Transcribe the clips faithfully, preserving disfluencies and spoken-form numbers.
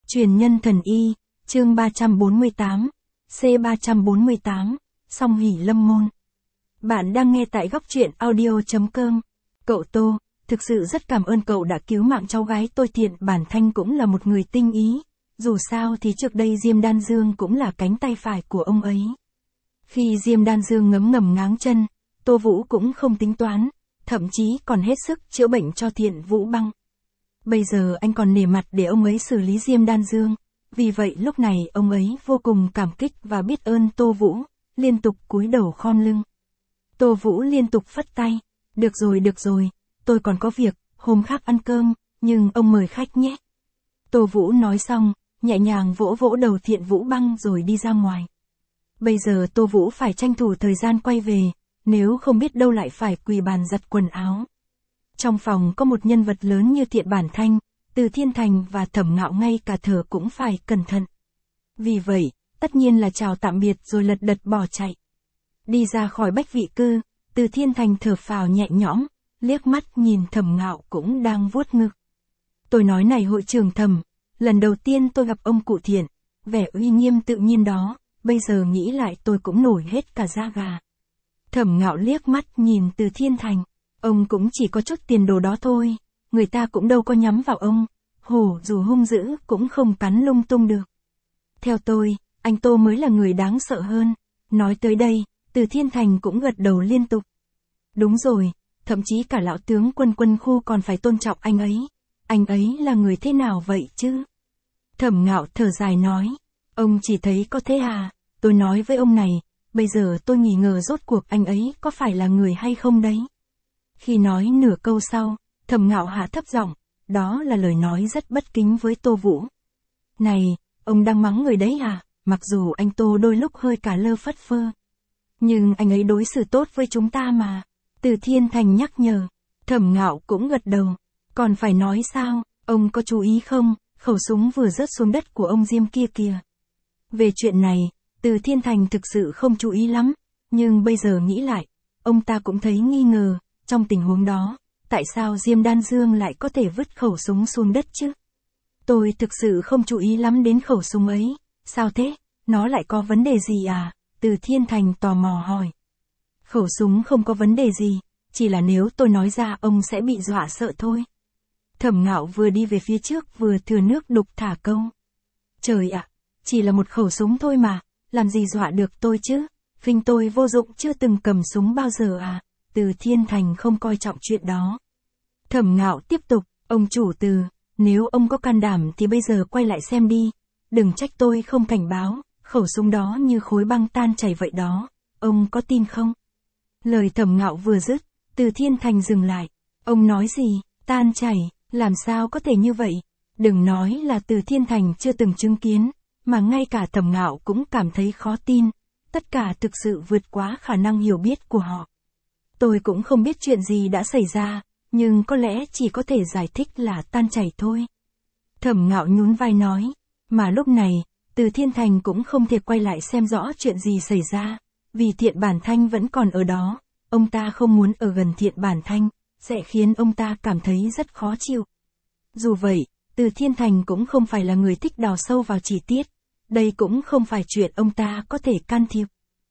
Truyền nhân thần y, chương ba trăm bốn mươi tám, C ba trăm bốn mươi tám, Song Hỷ Lâm Môn. Bạn đang nghe tại góc truyện audio.com. Cậu Tô, thực sự rất cảm ơn cậu đã cứu mạng cháu gái tôi. Thiện Bản Thanh cũng là một người tinh ý, dù sao thì trước đây Diêm Đan Dương cũng là cánh tay phải của ông ấy. Khi Diêm Đan Dương ngấm ngầm ngáng chân, Tô Vũ cũng không tính toán, thậm chí còn hết sức chữa bệnh cho Thiện Vũ Băng. Bây giờ anh còn nể mặt để ông ấy xử lý Diêm Đan Dương, vì vậy lúc này ông ấy vô cùng cảm kích và biết ơn Tô Vũ, liên tục cúi đầu khom lưng. Tô Vũ liên tục phất tay, được rồi được rồi, tôi còn có việc, hôm khác ăn cơm, nhưng ông mời khách nhé. Tô Vũ nói xong, nhẹ nhàng vỗ vỗ đầu Thiện Vũ Băng rồi đi ra ngoài. Bây giờ Tô Vũ phải tranh thủ thời gian quay về, nếu không biết đâu lại phải quỳ bàn giặt quần áo. Trong phòng có một nhân vật lớn như Thiện Bản Thanh, Từ Thiên Thành và Thẩm Ngạo ngay cả thở cũng phải cẩn thận. Vì vậy, tất nhiên là chào tạm biệt rồi lật đật bỏ chạy. Đi ra khỏi Bách Vị Cư, Từ Thiên Thành thở phào nhẹ nhõm, liếc mắt nhìn Thẩm Ngạo cũng đang vuốt ngực. Tôi nói này hội trưởng Thẩm, lần đầu tiên tôi gặp ông cụ Thiện, vẻ uy nghiêm tự nhiên đó, bây giờ nghĩ lại tôi cũng nổi hết cả da gà. Thẩm Ngạo liếc mắt nhìn Từ Thiên Thành, ông cũng chỉ có chút tiền đồ đó thôi, người ta cũng đâu có nhắm vào ông, hổ dù hung dữ cũng không cắn lung tung được. Theo tôi, anh Tô mới là người đáng sợ hơn. Nói tới đây, Từ Thiên Thành cũng gật đầu liên tục. Đúng rồi, thậm chí cả lão tướng Quân Quân Khu còn phải tôn trọng anh ấy. Anh ấy là người thế nào vậy chứ? Thẩm Ngạo thở dài nói, ông chỉ thấy có thế à, tôi nói với ông này, bây giờ tôi nghi ngờ rốt cuộc anh ấy có phải là người hay không đấy. Khi nói nửa câu sau, Thẩm Ngạo hạ thấp giọng, đó là lời nói rất bất kính với Tô Vũ. Này, ông đang mắng người đấy à, mặc dù anh Tô đôi lúc hơi cả lơ phất phơ. Nhưng anh ấy đối xử tốt với chúng ta mà. Từ Thiên Thành nhắc nhở, Thẩm Ngạo cũng gật đầu. Còn phải nói sao, ông có chú ý không, khẩu súng vừa rớt xuống đất của ông Diêm kia kìa. Về chuyện này, Từ Thiên Thành thực sự không chú ý lắm, nhưng bây giờ nghĩ lại, ông ta cũng thấy nghi ngờ, trong tình huống đó, tại sao Diêm Đan Dương lại có thể vứt khẩu súng xuống đất chứ? Tôi thực sự không chú ý lắm đến khẩu súng ấy, sao thế, nó lại có vấn đề gì à? Từ Thiên Thành tò mò hỏi. Khẩu súng không có vấn đề gì, chỉ là nếu tôi nói ra ông sẽ bị dọa sợ thôi. Thẩm Ngạo vừa đi về phía trước vừa thừa nước đục thả câu. Trời ạ, chỉ là một khẩu súng thôi mà, làm gì dọa được tôi chứ? Phinh tôi vô dụng chưa từng cầm súng bao giờ à? Từ Thiên Thành không coi trọng chuyện đó. Thẩm Ngạo tiếp tục, ông chủ Từ, nếu ông có can đảm thì bây giờ quay lại xem đi, đừng trách tôi không cảnh báo, khẩu súng đó như khối băng tan chảy vậy đó, ông có tin không? Lời Thẩm Ngạo vừa dứt, Từ Thiên Thành dừng lại, ông nói gì, tan chảy, làm sao có thể như vậy? Đừng nói là Từ Thiên Thành chưa từng chứng kiến, mà ngay cả Thẩm Ngạo cũng cảm thấy khó tin, tất cả thực sự vượt quá khả năng hiểu biết của họ. Tôi cũng không biết chuyện gì đã xảy ra, nhưng có lẽ chỉ có thể giải thích là tan chảy thôi. Thẩm Ngạo nhún vai nói, mà lúc này, Từ Thiên Thành cũng không thể quay lại xem rõ chuyện gì xảy ra, vì Thiện Bản Thanh vẫn còn ở đó, ông ta không muốn ở gần Thiện Bản Thanh, sẽ khiến ông ta cảm thấy rất khó chịu. Dù vậy, Từ Thiên Thành cũng không phải là người thích đào sâu vào chi tiết, đây cũng không phải chuyện ông ta có thể can thiệp.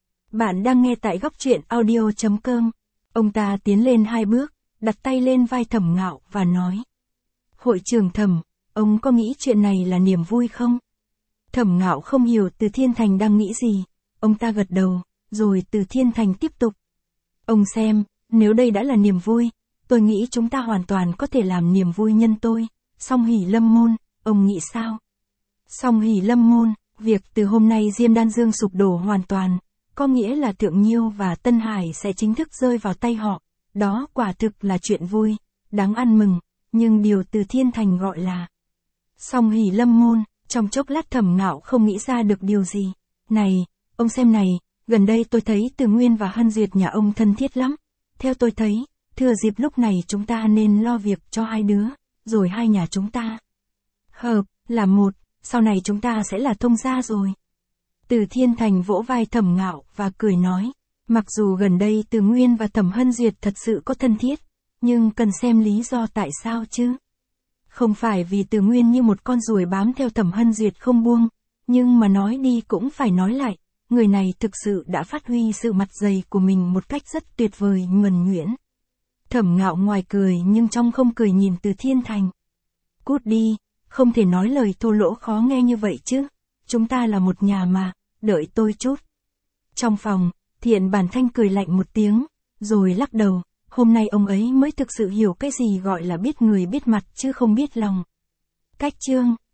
Bạn đang nghe tại góc truyện audio.com. Ông ta tiến lên hai bước, đặt tay lên vai Thẩm Ngạo và nói. Hội trưởng Thẩm, ông có nghĩ chuyện này là niềm vui không? Thẩm Ngạo không hiểu Từ Thiên Thành đang nghĩ gì, ông ta gật đầu, rồi Từ Thiên Thành tiếp tục. Ông xem, nếu đây đã là niềm vui, tôi nghĩ chúng ta hoàn toàn có thể làm niềm vui nhân tôi, Song Hỷ Lâm Môn, ông nghĩ sao? Song Hỷ Lâm Môn, việc từ hôm nay Diêm Đan Dương sụp đổ hoàn toàn, có nghĩa là Thượng Nhiêu và Tân Hải sẽ chính thức rơi vào tay họ, đó quả thực là chuyện vui, đáng ăn mừng, nhưng điều Từ Thiên Thành gọi là Song Hỷ Lâm Môn, trong chốc lát Thẩm Ngạo không nghĩ ra được điều gì. Này, ông xem này, gần đây tôi thấy Từ Nguyên và Hân Duyệt nhà ông thân thiết lắm, theo tôi thấy, thừa dịp lúc này chúng ta nên lo việc cho hai đứa, rồi hai nhà chúng ta hợp, là một, sau này chúng ta sẽ là thông gia rồi. Từ Thiên Thành vỗ vai Thẩm Ngạo và cười nói, mặc dù gần đây Từ Nguyên và Thẩm Hân Duyệt thật sự có thân thiết, nhưng cần xem lý do tại sao chứ. Không phải vì Từ Nguyên như một con ruồi bám theo Thẩm Hân Duyệt không buông, nhưng mà nói đi cũng phải nói lại, người này thực sự đã phát huy sự mặt dày của mình một cách rất tuyệt vời nhuần nhuyễn. Thẩm Ngạo ngoài cười nhưng trong không cười nhìn Từ Thiên Thành. Cút đi, không thể nói lời thô lỗ khó nghe như vậy chứ, chúng ta là một nhà mà, đợi tôi chút. Trong phòng, Thiện Bản Thanh cười lạnh một tiếng, rồi lắc đầu, hôm nay ông ấy mới thực sự hiểu cái gì gọi là biết người biết mặt chứ không biết lòng. Cách chương